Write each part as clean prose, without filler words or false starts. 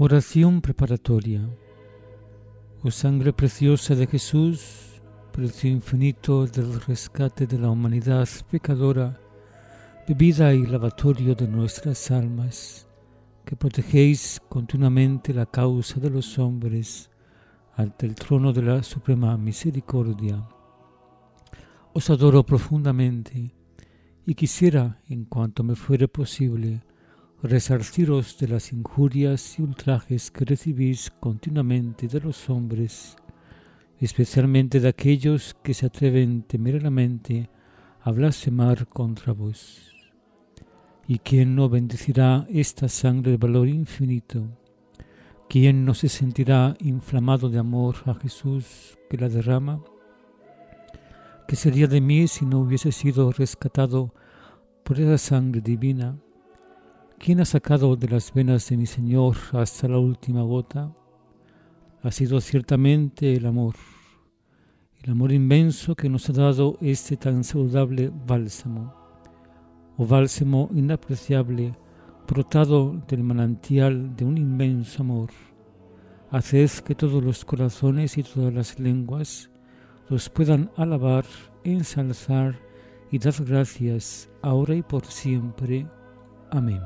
Oración preparatoria. Oh sangre preciosa de Jesús, precio infinito del rescate de la humanidad pecadora, bebida y lavatorio de nuestras almas, que protegéis continuamente la causa de los hombres ante el trono de la suprema misericordia. Os adoro profundamente y quisiera, en cuanto me fuere posible, resarciros de las injurias y ultrajes que recibís continuamente de los hombres, especialmente de aquellos que se atreven temerariamente a blasfemar contra vos. ¿Y quién no bendecirá esta sangre de valor infinito? ¿Quién no se sentirá inflamado de amor a Jesús que la derrama? ¿Qué sería de mí si no hubiese sido rescatado por esa sangre divina? ¿Quién ha sacado de las venas de mi Señor hasta la última gota? Ha sido ciertamente el amor inmenso que nos ha dado este tan saludable bálsamo, o bálsamo inapreciable, brotado del manantial de un inmenso amor. Haced que todos los corazones y todas las lenguas los puedan alabar, ensalzar y dar gracias, ahora y por siempre. Amén.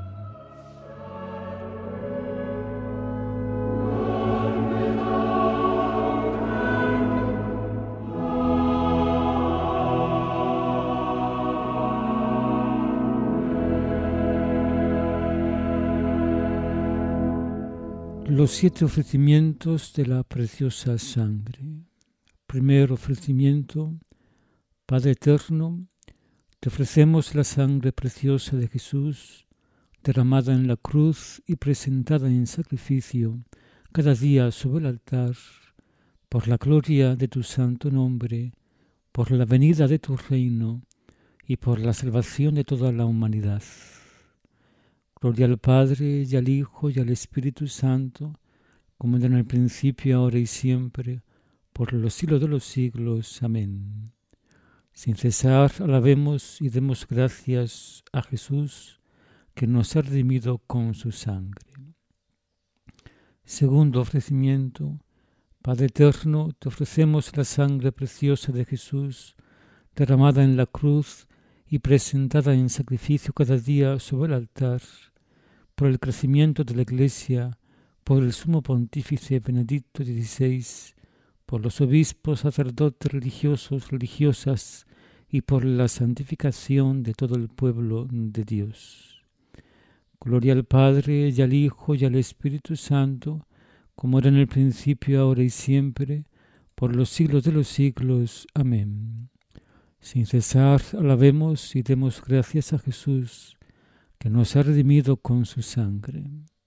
Los 7 ofrecimientos de la preciosa sangre. Primer ofrecimiento. Padre eterno, te ofrecemos la sangre preciosa de Jesús, derramada en la cruz y presentada en sacrificio cada día sobre el altar, por la gloria de tu santo nombre, por la venida de tu reino y por la salvación de toda la humanidad. Gloria al Padre, y al Hijo, y al Espíritu Santo, como era en el principio, ahora y siempre, por los siglos de los siglos. Amén. Sin cesar, alabemos y demos gracias a Jesús, que nos ha redimido con su sangre. Segundo ofrecimiento. Padre eterno, te ofrecemos la sangre preciosa de Jesús, derramada en la cruz y presentada en sacrificio cada día sobre el altar, por el crecimiento de la Iglesia, por el sumo pontífice Benedicto XVI, por los obispos, sacerdotes, religiosos, religiosas y por la santificación de todo el pueblo de Dios. Gloria al Padre, y al Hijo, y al Espíritu Santo, como era en el principio, ahora y siempre, por los siglos de los siglos. Amén. Sin cesar, alabemos y demos gracias a Jesús, que nos ha redimido con su sangre.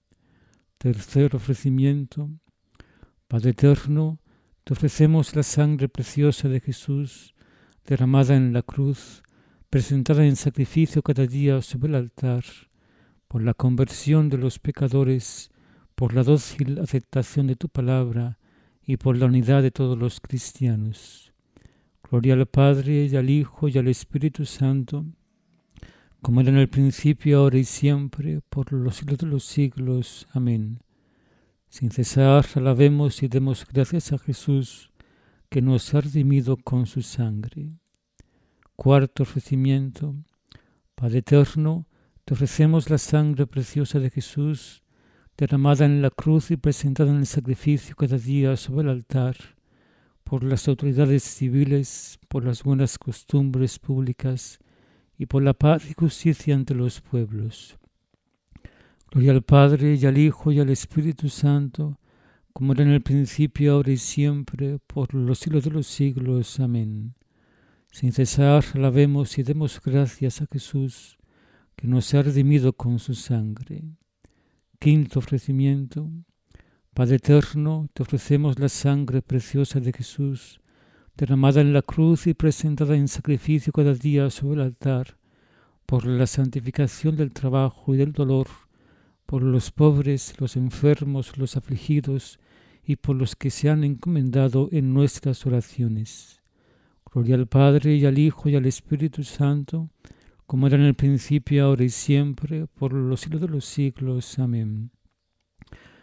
Tercer ofrecimiento. Padre eterno, te ofrecemos la sangre preciosa de Jesús, derramada en la cruz, presentada en sacrificio cada día sobre el altar, por la conversión de los pecadores, por la dócil aceptación de tu palabra y por la unidad de todos los cristianos. Gloria al Padre, y al Hijo, y al Espíritu Santo, como era en el principio, ahora y siempre, por los siglos de los siglos. Amén. Sin cesar, alabemos y demos gracias a Jesús, que nos ha redimido con su sangre. Cuarto ofrecimiento. Padre eterno, te ofrecemos la sangre preciosa de Jesús, derramada en la cruz y presentada en el sacrificio cada día sobre el altar, por las autoridades civiles, por las buenas costumbres públicas y por la paz y justicia entre los pueblos. Gloria al Padre, y al Hijo, y al Espíritu Santo, como era en el principio, ahora y siempre, por los siglos de los siglos. Amén. Sin cesar, alabemos y demos gracias a Jesús, que nos ha redimido con su sangre. Quinto ofrecimiento. Padre eterno, te ofrecemos la sangre preciosa de Jesús, derramada en la cruz y presentada en sacrificio cada día sobre el altar, por la santificación del trabajo y del dolor, por los pobres, los enfermos, los afligidos y por los que se han encomendado en nuestras oraciones. Gloria al Padre, y al Hijo, y al Espíritu Santo, como era en el principio, ahora y siempre, por los siglos de los siglos. Amén.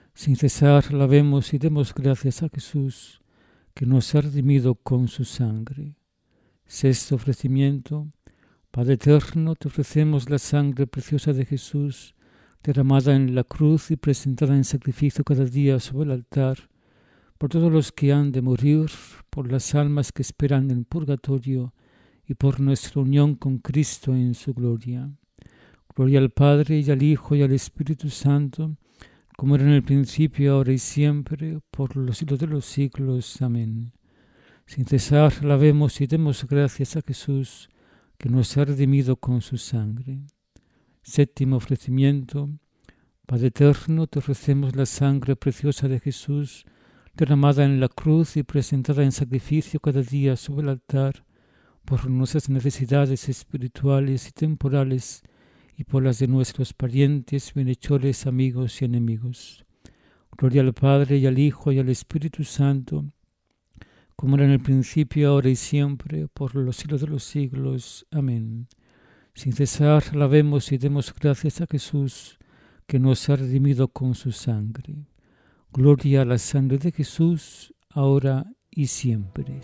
Sin cesar, alabemos y demos gracias a Jesús, que nos ha redimido con su sangre. Sexto ofrecimiento. Padre eterno, te ofrecemos la sangre preciosa de Jesús, derramada en la cruz y presentada en sacrificio cada día sobre el altar, por todos los que han de morir, por las almas que esperan en el purgatorio y por nuestra unión con Cristo en su gloria. Gloria al Padre y al Hijo y al Espíritu Santo, como era en el principio, ahora y siempre, por los siglos de los siglos. Amén. Sin cesar, alabemos y demos gracias a Jesús, que nos ha redimido con su sangre. Séptimo ofrecimiento. Padre eterno, te ofrecemos la sangre preciosa de Jesús, derramada en la cruz y presentada en sacrificio cada día sobre el altar, por nuestras necesidades espirituales y temporales, y por las de nuestros parientes, bienhechores, amigos y enemigos. Gloria al Padre y al Hijo y al Espíritu Santo, como era en el principio, ahora y siempre, por los siglos de los siglos. Amén. Sin cesar, alabemos y demos gracias a Jesús, que nos ha redimido con su sangre. Gloria a la sangre de Jesús, ahora y siempre.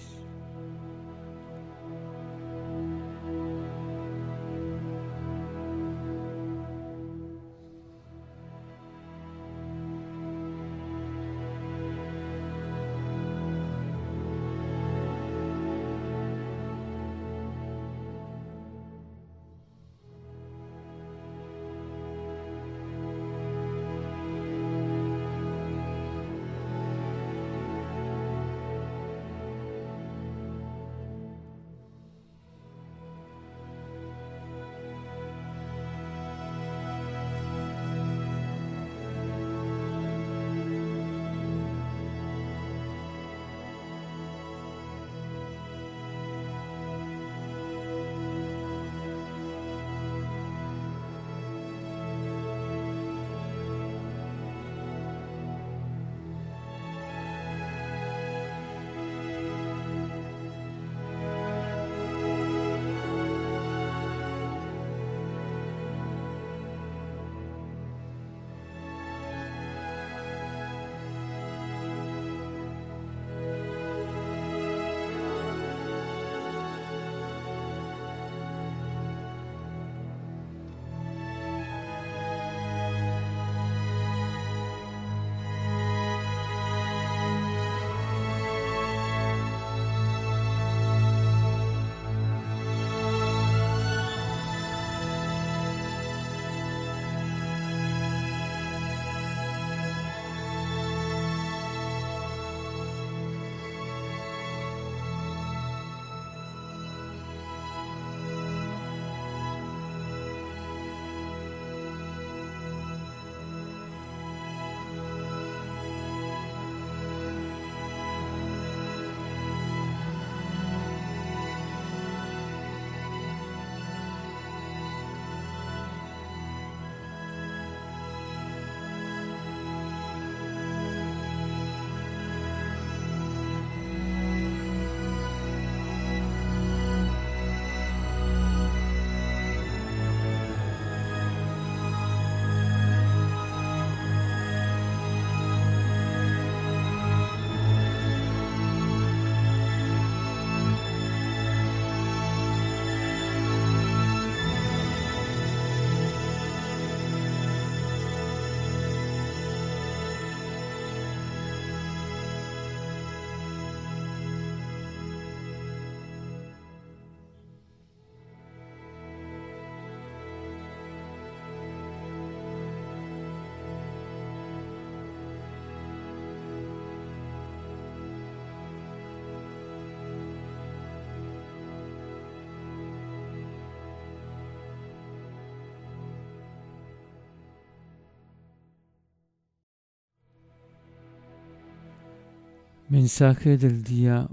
Mensaje del día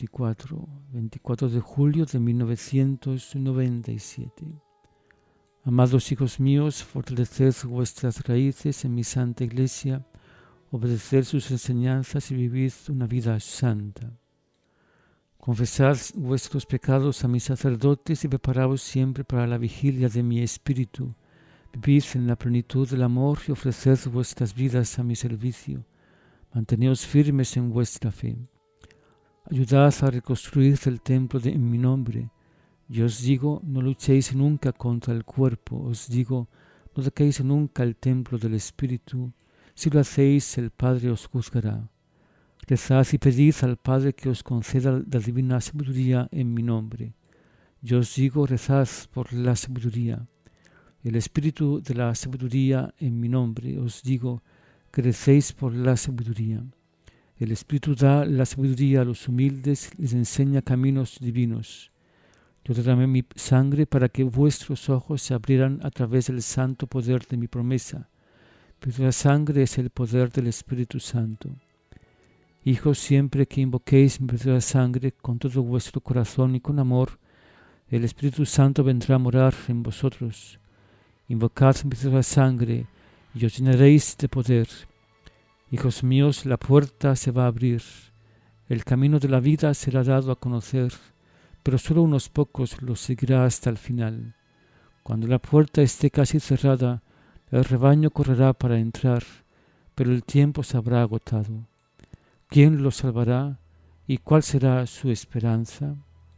24 de julio de 1997. Amados hijos míos, fortaleced vuestras raíces en mi santa Iglesia, obedeced sus enseñanzas y vivid una vida santa. Confesad vuestros pecados a mis sacerdotes y preparaos siempre para la vigilia de mi espíritu, Vivid en la plenitud del amor y ofreced vuestras vidas a mi servicio. Manteneos firmes en vuestra fe. Ayudad a reconstruir el templo en mi nombre. Yo os digo, no luchéis nunca contra el cuerpo. Os digo, no toquéis nunca el templo del Espíritu. Si lo hacéis, el Padre os juzgará. Rezad y pedid al Padre que os conceda la divina sabiduría en mi nombre. Yo os digo, rezad por la sabiduría. El Espíritu de la sabiduría en mi nombre. Os digo, que recéis por la sabiduría. El Espíritu da la sabiduría a los humildes, les enseña caminos divinos. Yo derramé mi sangre para que vuestros ojos se abrieran a través del santo poder de mi promesa. Pero la sangre es el poder del Espíritu Santo. Hijos, siempre que invoquéis mi preciosa sangre con todo vuestro corazón y con amor, el Espíritu Santo vendrá a morar en vosotros. Invocad mi preciosa sangre y os llenaréis de poder. Hijos míos, la puerta se va a abrir. El camino de la vida será dado a conocer, pero solo unos pocos lo seguirá hasta el final. Cuando la puerta esté casi cerrada, el rebaño correrá para entrar, pero el tiempo se habrá agotado. ¿Quién lo salvará y cuál será su esperanza?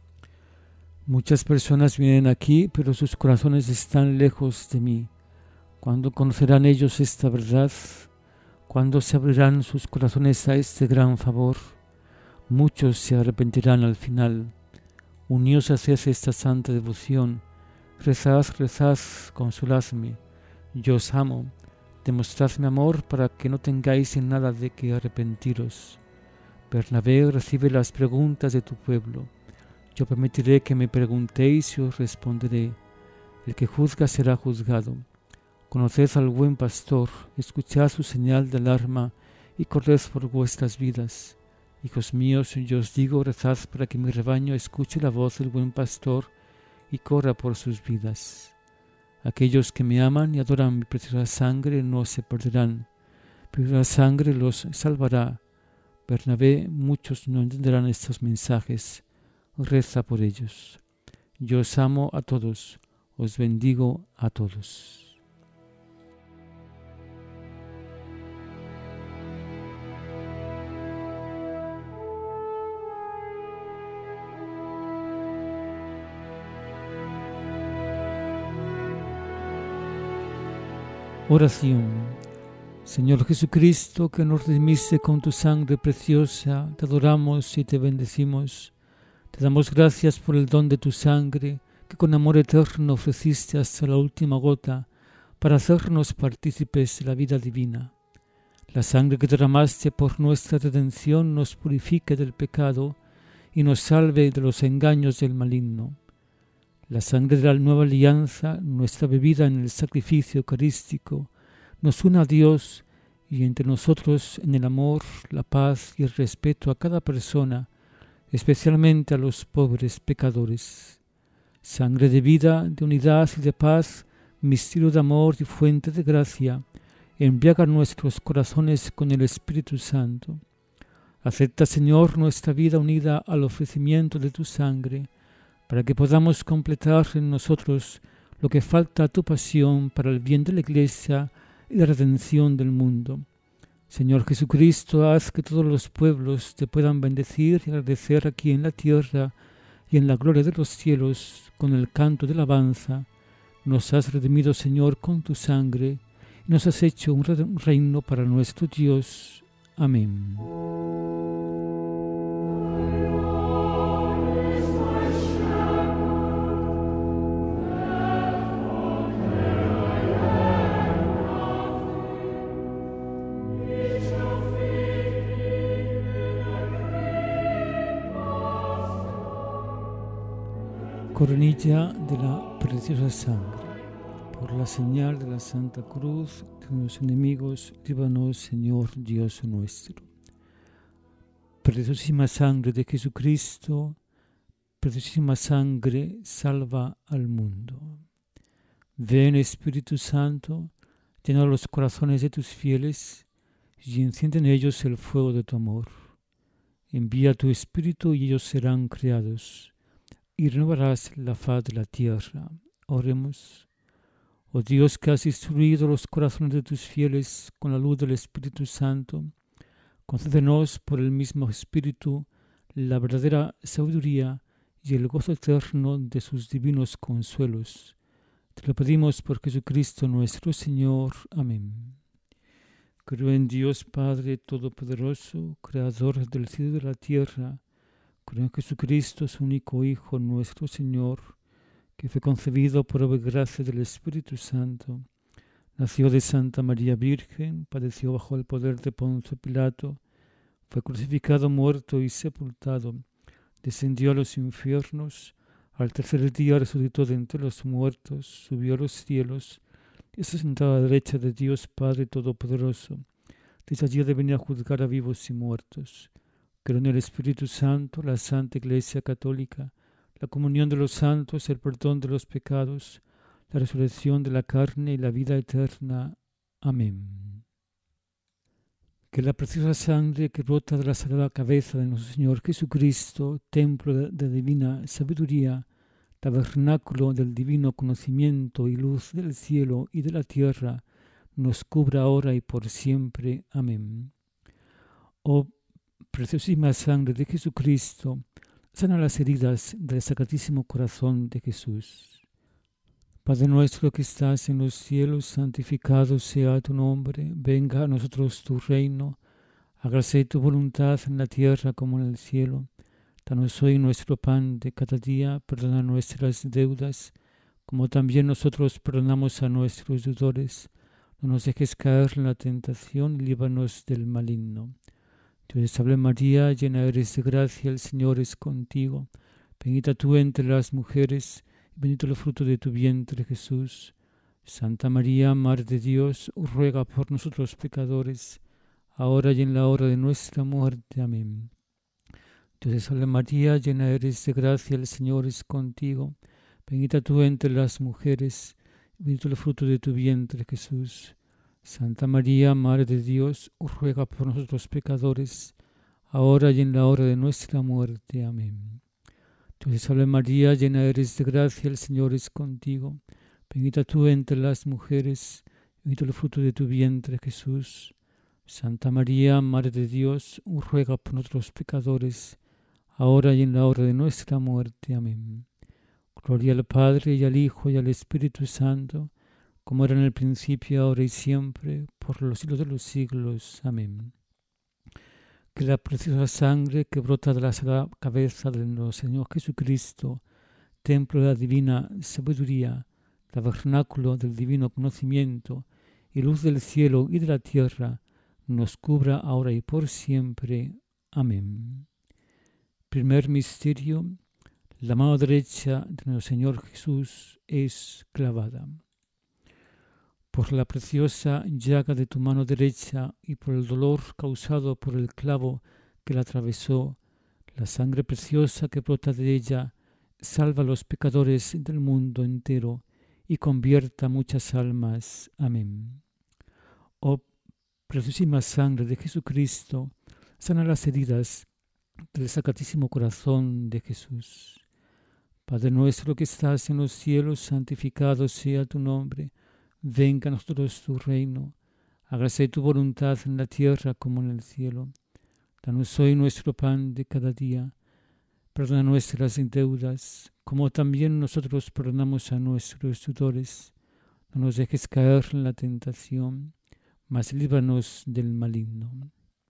Muchas personas vienen aquí, pero sus corazones están lejos de mí. ¿Cuándo conocerán ellos esta verdad? ¿Cuándo se abrirán sus corazones a este gran favor? Muchos se arrepentirán al final. Uníos hacia esta santa devoción. Rezad, rezad, consoladme. Yo os amo. Demostrad mi amor para que no tengáis en nada de que arrepentiros. Bernabé, recibe las preguntas de tu pueblo. Yo permitiré que me preguntéis y os responderé. El que juzga será juzgado. Conoced al buen pastor, escuchad su señal de alarma y corred por vuestras vidas. Hijos míos, yo os digo, rezad para que mi rebaño escuche la voz del buen pastor y corra por sus vidas. Aquellos que me aman y adoran mi preciosa sangre no se perderán, pero la sangre los salvará. Bernabé, muchos no entenderán estos mensajes. Reza por ellos. Yo os amo a todos, os bendigo a todos. Oración. Señor Jesucristo, que nos redimiste con tu sangre preciosa, te adoramos y te bendecimos. Te damos gracias por el don de tu sangre, que con amor eterno ofreciste hasta la última gota, para hacernos partícipes de la vida divina. La sangre que derramaste por nuestra redención nos purifique del pecado y nos salve de los engaños del maligno. La sangre de la nueva alianza, nuestra bebida en el sacrificio eucarístico, nos une a Dios y entre nosotros en el amor, la paz y el respeto a cada persona, especialmente a los pobres pecadores. Sangre de vida, de unidad y de paz, misterio de amor y fuente de gracia, embriaga nuestros corazones con el Espíritu Santo. Acepta, Señor, nuestra vida unida al ofrecimiento de tu sangre, para que podamos completar en nosotros lo que falta a tu pasión para el bien de la Iglesia y la redención del mundo. Señor Jesucristo, haz que todos los pueblos te puedan bendecir y agradecer aquí en la tierra y en la gloria de los cielos con el canto de alabanza. Nos has redimido, Señor, con tu sangre y nos has hecho un reino para nuestro Dios. Amén. Coronilla de la preciosa sangre. Por la señal de la Santa Cruz de los enemigos, líbranos, Señor Dios nuestro. Preciosísima sangre de Jesucristo, preciosísima sangre, salva al mundo. Ven, Espíritu Santo, llena los corazones de tus fieles y enciende en ellos el fuego de tu amor. Envía tu Espíritu y ellos serán creados, y renovarás la faz de la tierra. Oremos. Oh Dios, que has instruido los corazones de tus fieles con la luz del Espíritu Santo, concédenos por el mismo Espíritu la verdadera sabiduría y el gozo eterno de sus divinos consuelos. Te lo pedimos por Jesucristo nuestro Señor. Amén. Creo en Dios Padre Todopoderoso, Creador del cielo y de la tierra. Creo en Jesucristo, su único Hijo, nuestro Señor, que fue concebido por obra y gracia del Espíritu Santo. Nació de Santa María Virgen, padeció bajo el poder de Poncio Pilato, fue crucificado, muerto y sepultado, descendió a los infiernos, al tercer día resucitó de entre los muertos, subió a los cielos, y se sentó a la derecha de Dios Padre Todopoderoso. Desde allí ha de venir a juzgar a vivos y muertos. Creo en el Espíritu Santo, la Santa Iglesia Católica, la comunión de los santos, el perdón de los pecados, la resurrección de la carne y la vida eterna. Amén. Que la preciosa sangre que brota de la sagrada cabeza de nuestro Señor Jesucristo, templo de divina sabiduría, tabernáculo del divino conocimiento y luz del cielo y de la tierra, nos cubra ahora y por siempre. Amén. Oh preciosísima sangre de Jesucristo, sana las heridas del Sacratísimo Corazón de Jesús. Padre nuestro que estás en los cielos, santificado sea tu nombre, venga a nosotros tu reino, hágase tu voluntad en la tierra como en el cielo. Danos hoy nuestro pan de cada día, perdona nuestras deudas, como también nosotros perdonamos a nuestros deudores. No nos dejes caer en la tentación y líbranos del maligno. Dios te salve María, llena eres de gracia, el Señor es contigo. Bendita tú entre las mujeres, y bendito el fruto de tu vientre, Jesús. Santa María, Madre de Dios, ruega por nosotros pecadores, ahora y en la hora de nuestra muerte. Amén. Dios te salve María, llena eres de gracia, el Señor es contigo. Bendita tú entre las mujeres, y bendito el fruto de tu vientre, Jesús. Santa María, Madre de Dios, ruega por nosotros pecadores, ahora y en la hora de nuestra muerte. Amén. Dios te salve María, llena eres de gracia, el Señor es contigo. Bendita tú entre las mujeres, y bendito el fruto de tu vientre, Jesús. Santa María, Madre de Dios, ruega por nosotros pecadores, ahora y en la hora de nuestra muerte. Amén. Gloria al Padre, y al Hijo, y al Espíritu Santo, como era en el principio, ahora y siempre, por los siglos de los siglos. Amén. Que la preciosa sangre que brota de la sagrada cabeza de nuestro Señor Jesucristo, templo de la divina sabiduría, tabernáculo del divino conocimiento y luz del cielo y de la tierra, nos cubra ahora y por siempre. Amén. Primer misterio: la mano derecha de nuestro Señor Jesús es clavada. Por la preciosa llaga de tu mano derecha y por el dolor causado por el clavo que la atravesó, la sangre preciosa que brota de ella salva a los pecadores del mundo entero y convierta muchas almas. Amén. Oh preciosísima sangre de Jesucristo, sana las heridas del Sacratísimo Corazón de Jesús. Padre nuestro que estás en los cielos, santificado sea tu nombre. Venga a nosotros tu reino, hágase tu voluntad en la tierra como en el cielo. Danos hoy nuestro pan de cada día, perdona nuestras deudas, como también nosotros perdonamos a nuestros deudores. No nos dejes caer en la tentación, mas líbranos del maligno.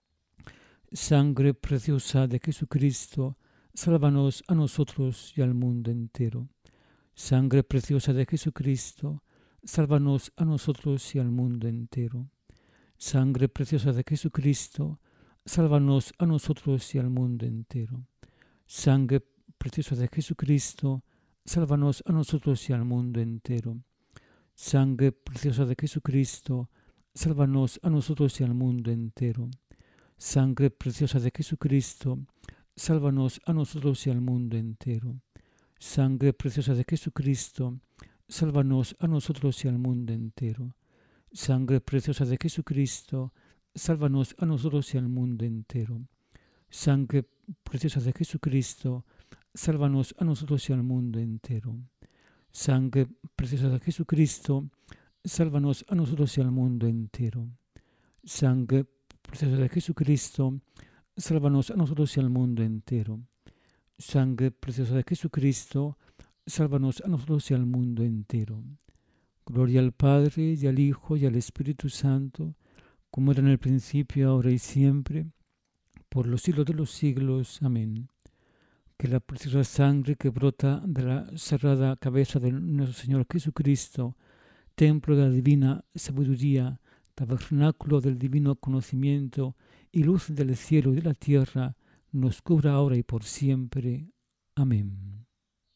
Sangre preciosa de Jesucristo, sálvanos a nosotros y al mundo entero. Sangre preciosa de Jesucristo, sálvanos a nosotros y al mundo entero. Sangre preciosa de Jesucristo, sálvanos a nosotros y al mundo entero. Sangre preciosa de Jesucristo, sálvanos a nosotros y al mundo entero. Sangre preciosa de Jesucristo, sálvanos a nosotros y al mundo entero. Sangre preciosa de Jesucristo, sálvanos a nosotros y al mundo entero. Sangre preciosa de Jesucristo, sálvanos a nosotros y al mundo entero. Sangre preciosa de Jesucristo, sálvanos a nosotros y al mundo entero. Sangre preciosa de Jesucristo, sálvanos a nosotros y al mundo entero. Sangre preciosa de Jesucristo, sálvanos a nosotros y al mundo entero. Sangre preciosa de Jesucristo, sálvanos a nosotros y al mundo entero. Sangre preciosa de Jesucristo, sálvanos a nosotros y al mundo entero. Gloria al Padre, y al Hijo, y al Espíritu Santo, como era en el principio, ahora y siempre, por los siglos de los siglos. Amén. Que la preciosa sangre que brota de la sagrada cabeza de nuestro Señor Jesucristo, templo de la divina sabiduría, tabernáculo del divino conocimiento y luz del cielo y de la tierra, nos cubra ahora y por siempre. Amén.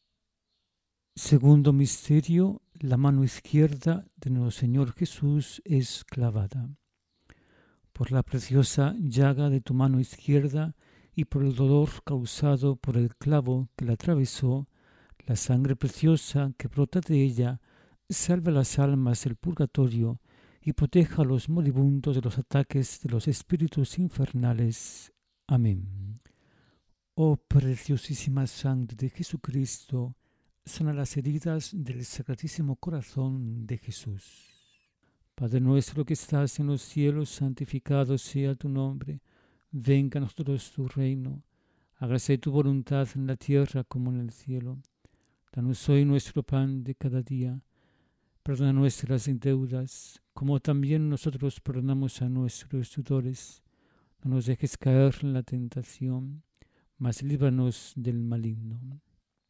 Segundo misterio, la mano izquierda de nuestro Señor Jesús es clavada. Por la preciosa llaga de tu mano izquierda y por el dolor causado por el clavo que la atravesó, la sangre preciosa que brota de ella salve las almas del purgatorio y proteja a los moribundos de los ataques de los espíritus infernales. Amén. Oh preciosísima sangre de Jesucristo, sana las heridas del Sacratísimo Corazón de Jesús. Padre nuestro que estás en los cielos, santificado sea tu nombre. Venga a nosotros tu reino. Hágase tu voluntad en la tierra como en el cielo. Danos hoy nuestro pan de cada día. Perdona nuestras deudas, como también nosotros perdonamos a nuestros deudores. No nos dejes caer en la tentación, mas líbranos del maligno.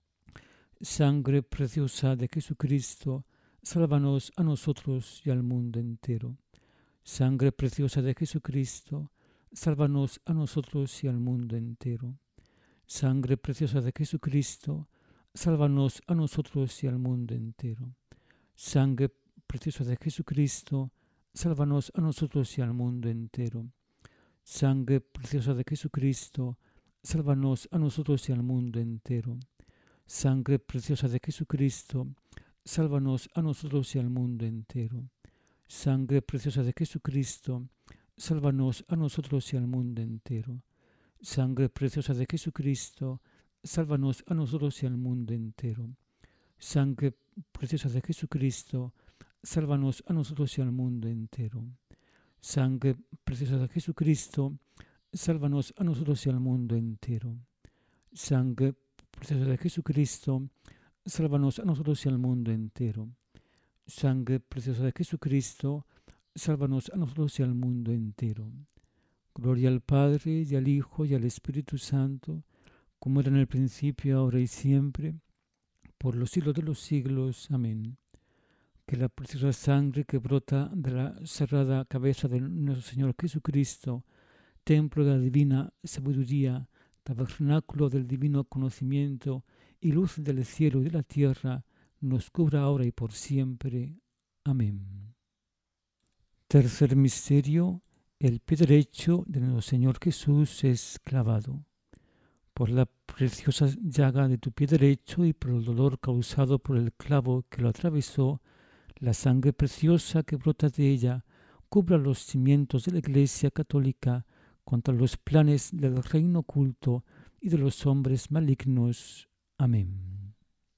Sangre preciosa de Jesucristo, sálvanos a nosotros y al mundo entero. Sangre preciosa de Jesucristo, sálvanos a nosotros y al mundo entero. Sangre preciosa de Jesucristo, sálvanos a nosotros y al mundo entero. Sangre preciosa de Jesucristo, sálvanos a nosotros y al mundo entero. Sangre preciosa de Jesucristo, sálvanos a nosotros y al mundo entero. Sangre preciosa de Jesucristo, sálvanos a nosotros y al mundo entero. Sangre preciosa de Jesucristo, sálvanos a nosotros y al mundo entero. Sangre preciosa de Jesucristo, sálvanos a nosotros y al mundo entero. Sangre preciosa de Jesucristo, sálvanos a nosotros y al mundo entero. Sangre preciosa de Jesucristo, sálvanos a nosotros y al mundo entero. Sangre preciosa de Jesucristo, sálvanos a nosotros y al mundo entero. Sangre preciosa de Jesucristo, sálvanos a nosotros y al mundo entero. Gloria al Padre, y al Hijo, y al Espíritu Santo, como era en el principio, ahora y siempre, por los siglos de los siglos. Amén. Que la preciosa sangre que brota de la sagrada cabeza de nuestro Señor Jesucristo, templo de la divina sabiduría, tabernáculo del divino conocimiento y luz del cielo y de la tierra, nos cubra ahora y por siempre. Amén. Tercer misterio, el pie derecho de nuestro Señor Jesús es clavado. Por la preciosa llaga de tu pie derecho y por el dolor causado por el clavo que lo atravesó, la sangre preciosa que brota de ella cubra los cimientos de la Iglesia católica contra los planes del reino oculto y de los hombres malignos. Amén.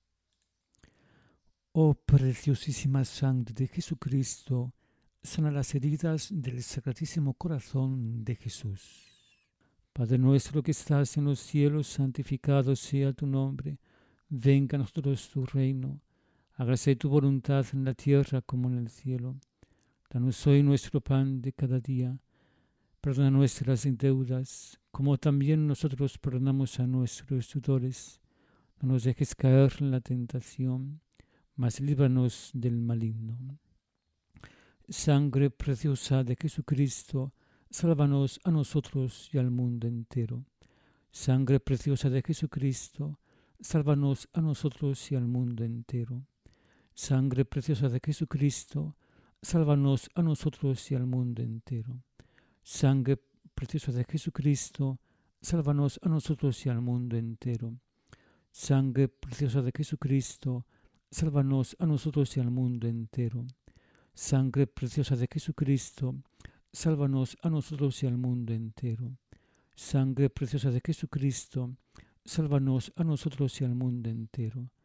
Oh preciosísima sangre de Jesucristo, sana las heridas del Sacratísimo Corazón de Jesús. Padre nuestro que estás en los cielos, santificado sea tu nombre. Venga a nosotros tu reino. Hágase tu voluntad en la tierra como en el cielo. Danos hoy nuestro pan de cada día. Perdona nuestras deudas, como también nosotros perdonamos a nuestros deudores. No nos dejes caer en la tentación, mas líbranos del maligno. Sangre preciosa de Jesucristo, sálvanos a nosotros y al mundo entero. Sangre preciosa de Jesucristo, sálvanos a nosotros y al mundo entero. Sangre preciosa de Jesucristo, sálvanos a nosotros y al mundo entero. Sangre preciosa de Jesucristo, sálvanos a nosotros y al mundo entero. Sangre preciosa de Jesucristo, sálvanos a nosotros y al mundo entero. Sangre preciosa de Jesucristo, sálvanos a nosotros y al mundo entero. Sangre preciosa de Jesucristo, sálvanos a nosotros y al mundo entero.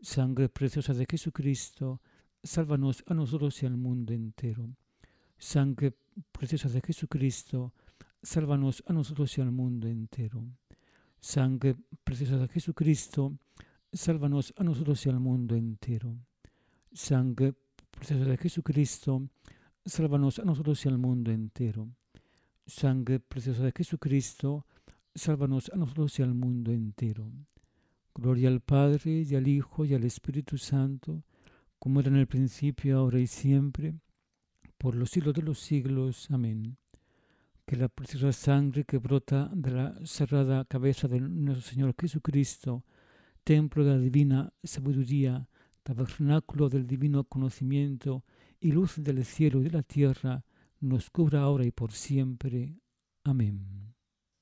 Sangre preciosa de Jesucristo, sálvanos a nosotros y al mundo entero. Sangre preciosa de Jesucristo, sálvanos a nosotros y al mundo entero. Sangre preciosa de Jesucristo, sálvanos a nosotros y al mundo entero. Sangre preciosa de Jesucristo, sálvanos a nosotros y al mundo entero. Sangre preciosa de Jesucristo, sálvanos a nosotros y al mundo entero. Gloria al Padre, y al Hijo, y al Espíritu Santo, como era en el principio, ahora y siempre, por los siglos de los siglos. Amén. Que la preciosa sangre que brota de la sagrada cabeza de nuestro Señor Jesucristo, templo de la divina sabiduría, tabernáculo del divino conocimiento y luz del cielo y de la tierra, nos cubra ahora y por siempre. Amén.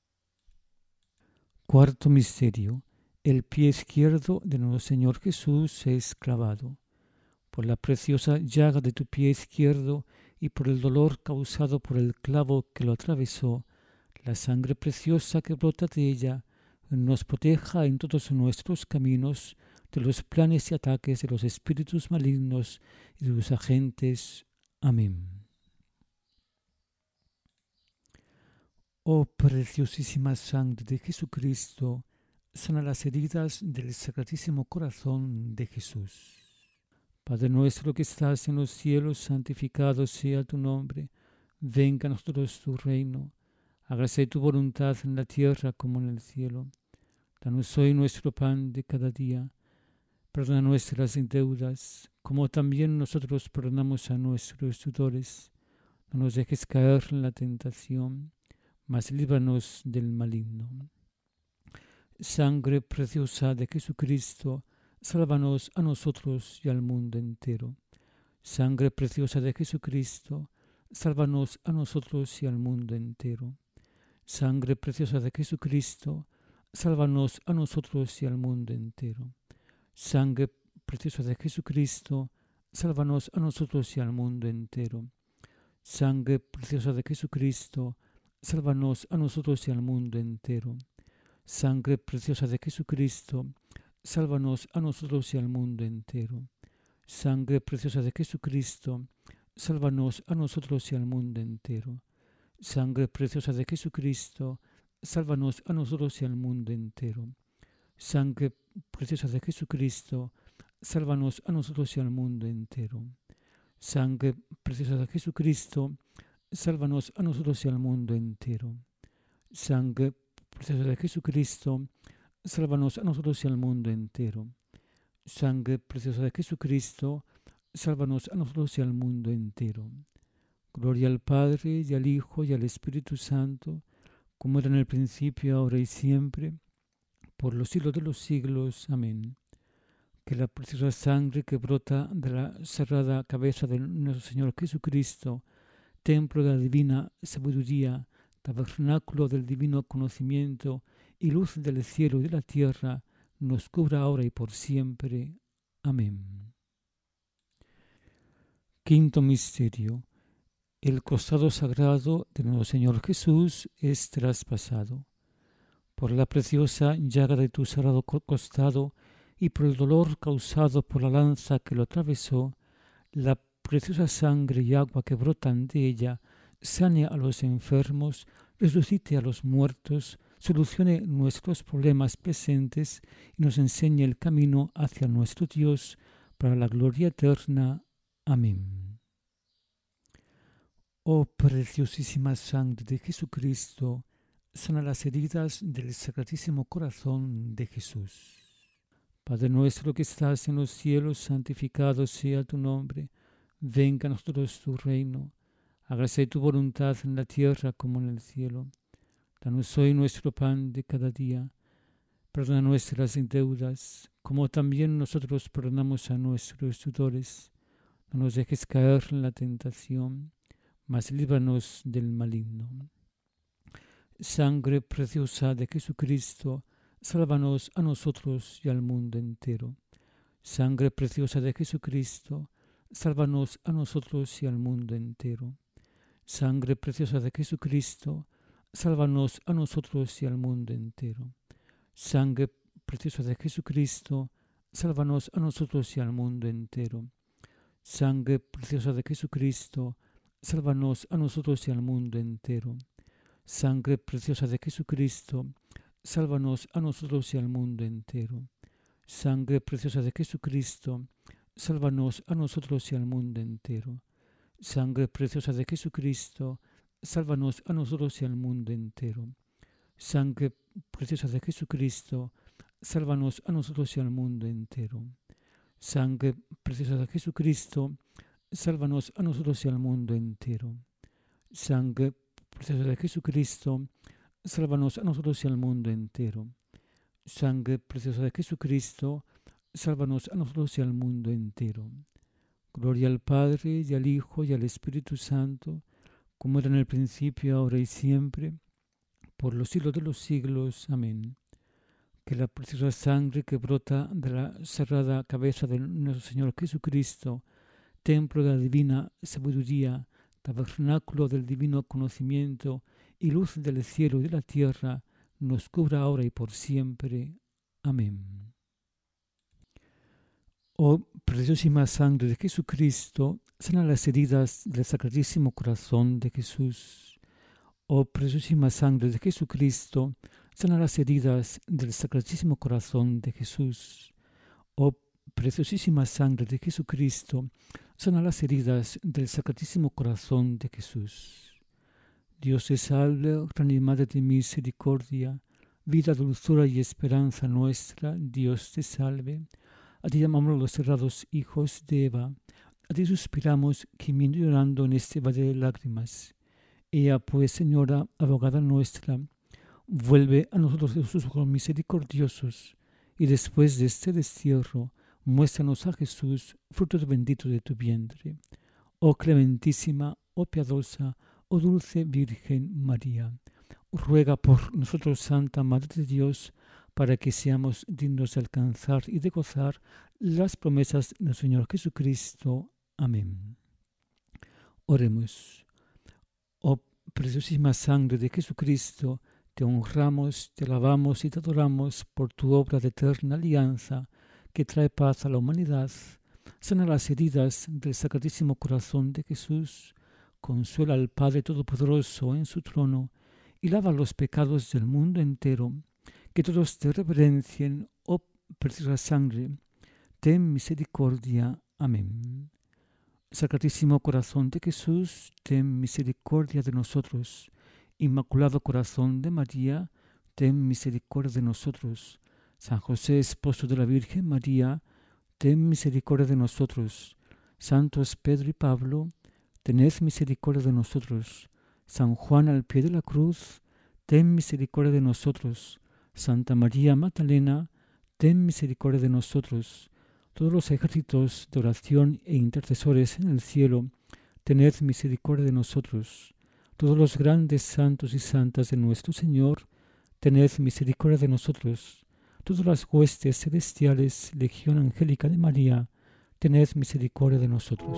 Cuarto misterio. El pie izquierdo de nuestro Señor Jesús es clavado. Por la preciosa llaga de tu pie izquierdo y por el dolor causado por el clavo que lo atravesó, la sangre preciosa que brota de ella nos proteja en todos nuestros caminos de los planes y ataques de los espíritus malignos y de sus agentes. Amén. Oh preciosísima sangre de Jesucristo, sana las heridas del Sacratísimo Corazón de Jesús. Padre nuestro que estás en los cielos, santificado sea tu nombre. Venga a nosotros tu reino. Hágase tu voluntad en la tierra como en el cielo. Danos hoy nuestro pan de cada día. Perdona nuestras deudas, como también nosotros perdonamos a nuestros deudores. No nos dejes caer en la tentación, mas líbranos del maligno. Sangre preciosa de Jesucristo, sálvanos a nosotros y al mundo entero. Sangre preciosa de Jesucristo, sálvanos a nosotros y al mundo entero. Sangre preciosa de Jesucristo, sálvanos a nosotros y al mundo entero. Sangre preciosa de Jesucristo, sálvanos a nosotros y al mundo entero. Sangre preciosa de Jesucristo, sálvanos a nosotros y al mundo entero. Sangre preciosa de Jesucristo, sálvanos a nosotros y al mundo entero. Sangre preciosa de Jesucristo, sálvanos a nosotros y al mundo entero. Sangre preciosa de Jesucristo, sálvanos a nosotros y al mundo entero. Sangre preciosa de Jesucristo, sálvanos a nosotros y al mundo entero. Sangre preciosa de Jesucristo, sálvanos a nosotros y al mundo entero. Sangre preciosa de Jesucristo, sálvanos a nosotros y al mundo entero. Sangre preciosa de Jesucristo, sálvanos a nosotros y al mundo entero. Gloria al Padre, y al Hijo, y al Espíritu Santo, como era en el principio, ahora y siempre, por los siglos de los siglos. Amén. Que la preciosa sangre que brota de la sagrada cabeza de nuestro Señor Jesucristo, templo de la divina sabiduría, tabernáculo del divino conocimiento y luz del cielo y de la tierra, nos cubra ahora y por siempre. Amén. Quinto misterio. El costado sagrado de nuestro Señor Jesús es traspasado. Por la preciosa llaga de tu sagrado costado y por el dolor causado por la lanza que lo atravesó, la preciosa sangre y agua que brotan de ella sane a los enfermos, resucite a los muertos, solucione nuestros problemas presentes y nos enseñe el camino hacia nuestro Dios para la gloria eterna. Amén. Oh preciosísima sangre de Jesucristo, sana las heridas del Sacratísimo Corazón de Jesús. Padre nuestro que estás en los cielos, santificado sea tu nombre. Venga a nosotros tu reino. Hágase tu voluntad en la tierra como en el cielo. Danos hoy nuestro pan de cada día. Perdona nuestras deudas, como también nosotros perdonamos a nuestros deudores. No nos dejes caer en la tentación, mas líbranos del maligno. Sangre preciosa de Jesucristo, sálvanos a nosotros y al mundo entero. Sangre preciosa de Jesucristo, sálvanos a nosotros y al mundo entero. Sangre preciosa de Jesucristo, sálvanos a nosotros y al mundo entero. Sangre preciosa de Jesucristo, sálvanos a nosotros y al mundo entero. Sangre preciosa de Jesucristo, sálvanos a nosotros y al mundo entero. Sangre preciosa de Jesucristo, sálvanos a nosotros y al mundo entero. Sangre preciosa de Jesucristo, sálvanos a nosotros y al mundo entero. Sangre preciosa de Jesucristo, sálvanos a nosotros y al mundo entero. Sangre preciosa de Jesucristo, sálvanos a nosotros y al mundo entero. Sangre preciosa de Jesucristo, sálvanos a nosotros y al mundo entero. Sangre preciosa de Jesucristo, sálvanos a nosotros y al mundo entero. Sangre preciosa de Jesucristo, sálvanos a nosotros y al mundo entero. Gloria al Padre, y al Hijo, y al Espíritu Santo, como era en el principio, ahora y siempre, por los siglos de los siglos. Amén. Que la preciosa sangre que brota de la sagrada cabeza de nuestro Señor Jesucristo, templo de la divina sabiduría, tabernáculo del divino conocimiento y luz del cielo y de la tierra, nos cubra ahora y por siempre. Amén. Oh preciosísima sangre de Jesucristo, sana las heridas del Sacratísimo Corazón de Jesús. Oh preciosísima sangre de Jesucristo, sana las heridas del Sacratísimo Corazón de Jesús. Oh preciosísima sangre de Jesucristo, sana las heridas del Sacratísimo Corazón de Jesús. Dios te salve, Gran y Madre de misericordia, vida, dulzura y esperanza nuestra. Dios te salve. A ti llamamos los cerrados hijos de Eva. A ti suspiramos, gimiendo y llorando en este valle de lágrimas. Ea pues, Señora, abogada nuestra, vuelve a nosotros tus ojos misericordiosos, y después de este destierro, muéstranos a Jesús, fruto bendito de tu vientre. Oh clementísima, oh piadosa, oh dulce Virgen María, ruega por nosotros, Santa Madre de Dios, para que seamos dignos de alcanzar y de gozar las promesas del Señor Jesucristo. Amén. Oremos. Oh preciosísima sangre de Jesucristo, te honramos, te alabamos y te adoramos por tu obra de eterna alianza que trae paz a la humanidad. Sana las heridas del Sacratísimo Corazón de Jesús, consuela al Padre Todopoderoso en su trono y lava los pecados del mundo entero. Que todos te reverencien, oh preciosa sangre, ten misericordia. Amén. Sacratísimo Corazón de Jesús, ten misericordia de nosotros. Inmaculado Corazón de María, ten misericordia de nosotros. San José, esposo de la Virgen María, ten misericordia de nosotros. Santos Pedro y Pablo, tened misericordia de nosotros. San Juan al pie de la cruz, ten misericordia de nosotros. Santa María Magdalena, ten misericordia de nosotros. Todos los ejércitos de oración e intercesores en el cielo, tened misericordia de nosotros. Todos los grandes santos y santas de nuestro Señor, tened misericordia de nosotros. Todas las huestes celestiales, legión angélica de María, tened misericordia de nosotros.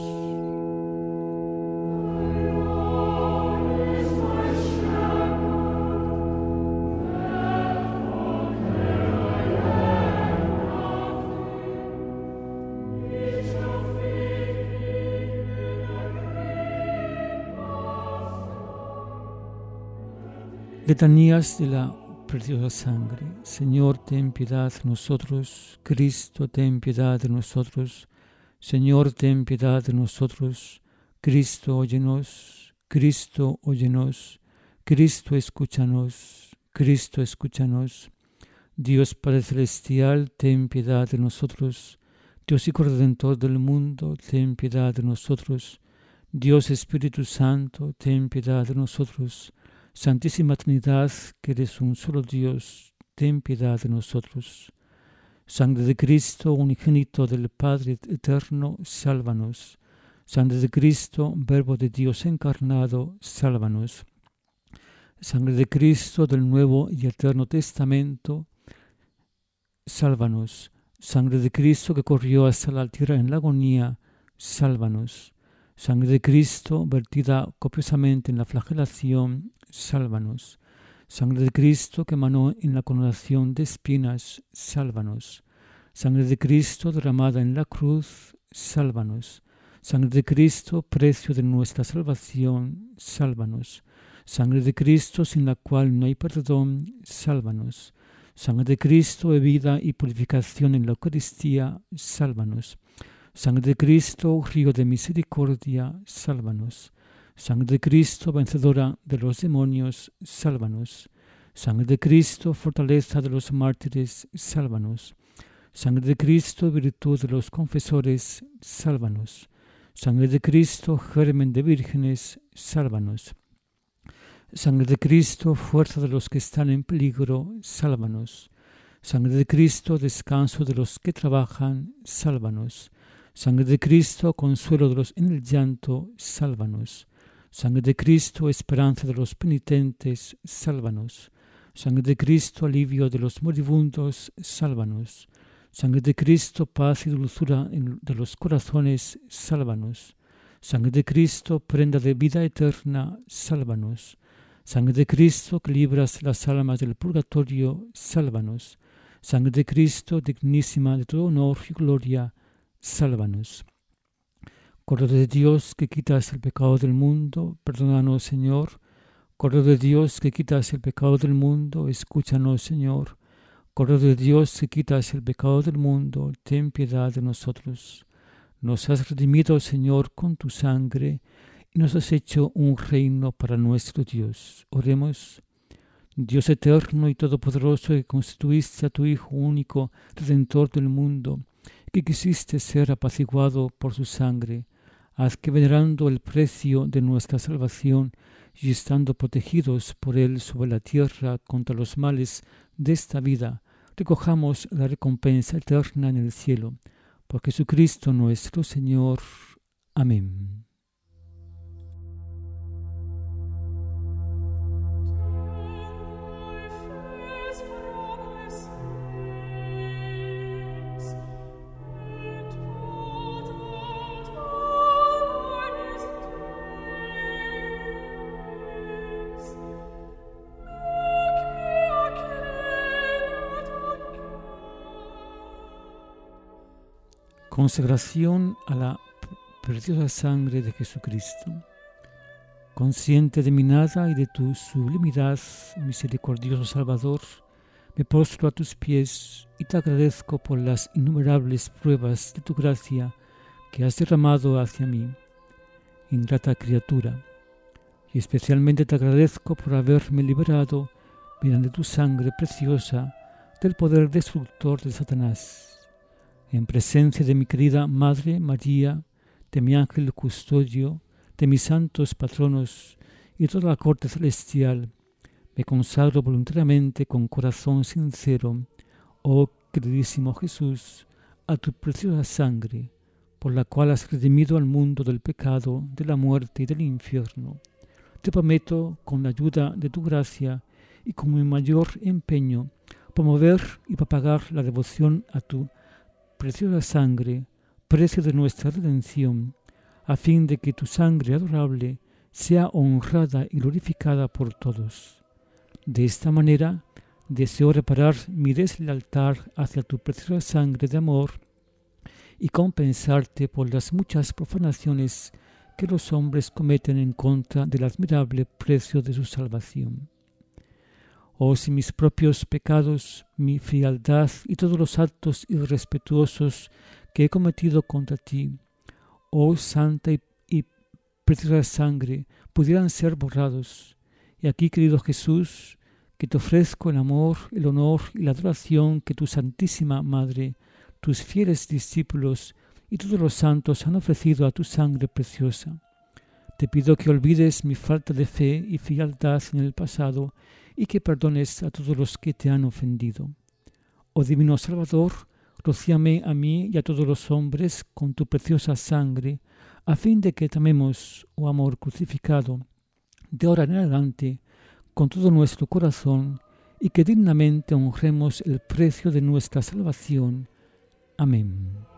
Letanías de la preciosa sangre. Señor, ten piedad de nosotros. Cristo, ten piedad de nosotros. Señor, ten piedad de nosotros. Cristo, óyenos. Cristo, óyenos. Cristo, escúchanos. Cristo, escúchanos. Dios Padre Celestial, ten piedad de nosotros. Dios Hijo Redentor del mundo, ten piedad de nosotros. Dios Espíritu Santo, ten piedad de nosotros. Santísima Trinidad, que eres un solo Dios, ten piedad de nosotros. Sangre de Cristo, unigénito del Padre eterno, sálvanos. Sangre de Cristo, Verbo de Dios encarnado, sálvanos. Sangre de Cristo del Nuevo y Eterno Testamento, sálvanos. Sangre de Cristo que corrió hasta la tierra en la agonía, sálvanos. Sangre de Cristo vertida copiosamente en la flagelación, sálvanos. Sangre de Cristo que emanó en la coronación de espinas, sálvanos. Sangre de Cristo derramada en la cruz, sálvanos. Sangre de Cristo, precio de nuestra salvación, sálvanos. Sangre de Cristo, sin la cual no hay perdón, sálvanos. Sangre de Cristo, vida y purificación en la Eucaristía, sálvanos. Sangre de Cristo, río de misericordia, sálvanos. Sangre de Cristo, vencedora de los demonios, sálvanos. Sangre de Cristo, fortaleza de los mártires, sálvanos. Sangre de Cristo, virtud de los confesores, sálvanos. Sangre de Cristo, germen de vírgenes, sálvanos. Sangre de Cristo, fuerza de los que están en peligro, sálvanos. Sangre de Cristo, descanso de los que trabajan, sálvanos. Sangre de Cristo, consuelo de los en el llanto, sálvanos. Sangre de Cristo, esperanza de los penitentes, sálvanos. Sangre de Cristo, alivio de los moribundos, sálvanos. Sangre de Cristo, paz y dulzura de los corazones, sálvanos. Sangre de Cristo, prenda de vida eterna, sálvanos. Sangre de Cristo, que libras las almas del purgatorio, sálvanos. Sangre de Cristo, dignísima de todo honor y gloria, sálvanos. Cordero de Dios, que quitas el pecado del mundo, perdónanos, Señor. Cordero de Dios, que quitas el pecado del mundo, escúchanos, Señor. Cordero de Dios, que quitas el pecado del mundo, ten piedad de nosotros. Nos has redimido, Señor, con tu sangre, y nos has hecho un reino para nuestro Dios. Oremos. Dios eterno y todopoderoso, que constituiste a tu Hijo único, Redentor del mundo, que quisiste ser apaciguado por su sangre, haz que, venerando el precio de nuestra salvación y estando protegidos por él sobre la tierra contra los males de esta vida, recojamos la recompensa eterna en el cielo. Por Jesucristo nuestro Señor. Amén. Consagración a la preciosa sangre de Jesucristo. Consciente de mi nada y de tu sublimidad, misericordioso Salvador, me postro a tus pies y te agradezco por las innumerables pruebas de tu gracia que has derramado hacia mí, ingrata criatura, y especialmente te agradezco por haberme liberado, mediante tu sangre preciosa, del poder destructor de Satanás. En presencia de mi querida Madre María, de mi ángel custodio, de mis santos patronos y de toda la corte celestial, me consagro voluntariamente con corazón sincero, oh queridísimo Jesús, a tu preciosa sangre, por la cual has redimido al mundo del pecado, de la muerte y del infierno. Te prometo, con la ayuda de tu gracia y con mi mayor empeño, promover y propagar la devoción a tu preciosa sangre, precio de nuestra redención, a fin de que tu sangre adorable sea honrada y glorificada por todos. De esta manera, deseo reparar mi deslealtad hacia tu preciosa sangre de amor y compensarte por las muchas profanaciones que los hombres cometen en contra del admirable precio de su salvación. Oh, si mis propios pecados, mi frialdad y todos los actos irrespetuosos que he cometido contra ti, oh santa y preciosa sangre, pudieran ser borrados. Y aquí, querido Jesús, que te ofrezco el amor, el honor y la adoración que tu Santísima Madre, tus fieles discípulos y todos los santos han ofrecido a tu sangre preciosa. Te pido que olvides mi falta de fe y frialdad en el pasado y que perdones a todos los que te han ofendido. Oh divino Salvador, rocíame a mí y a todos los hombres con tu preciosa sangre, a fin de que te amemos, oh amor crucificado, de ahora en adelante, con todo nuestro corazón, y que dignamente honremos el precio de nuestra salvación. Amén.